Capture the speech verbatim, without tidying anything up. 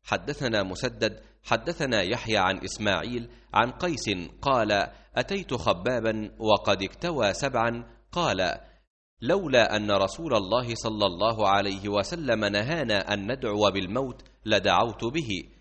حدثنا مسدد حدثنا يحيى عن إسماعيل عن قيس قال: أتيت خبابا وقد اكتوى سبعا، قال: لولا أن رسول الله صلى الله عليه وسلم نهانا أن ندعو بالموت لدعوت به،